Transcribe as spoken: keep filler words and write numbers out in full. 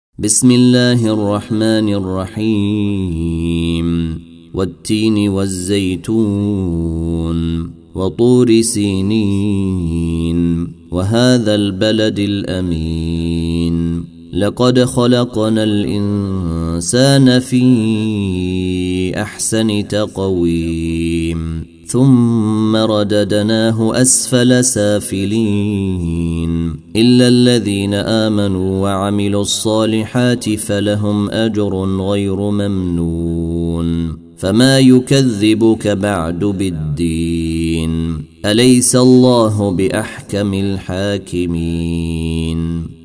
بسم الله الرحمن الرحيم والتين والزيتون وطور سينين وهذا البلد الأمين لقد خلقنا الإنسان في أحسن تقويم ثم رددناه أسفل سافلين إلا الذين آمنوا وعملوا الصالحات فلهم أجر غير ممنون فما يكذبك بعد بالدين أليس الله بأحكم الحاكمين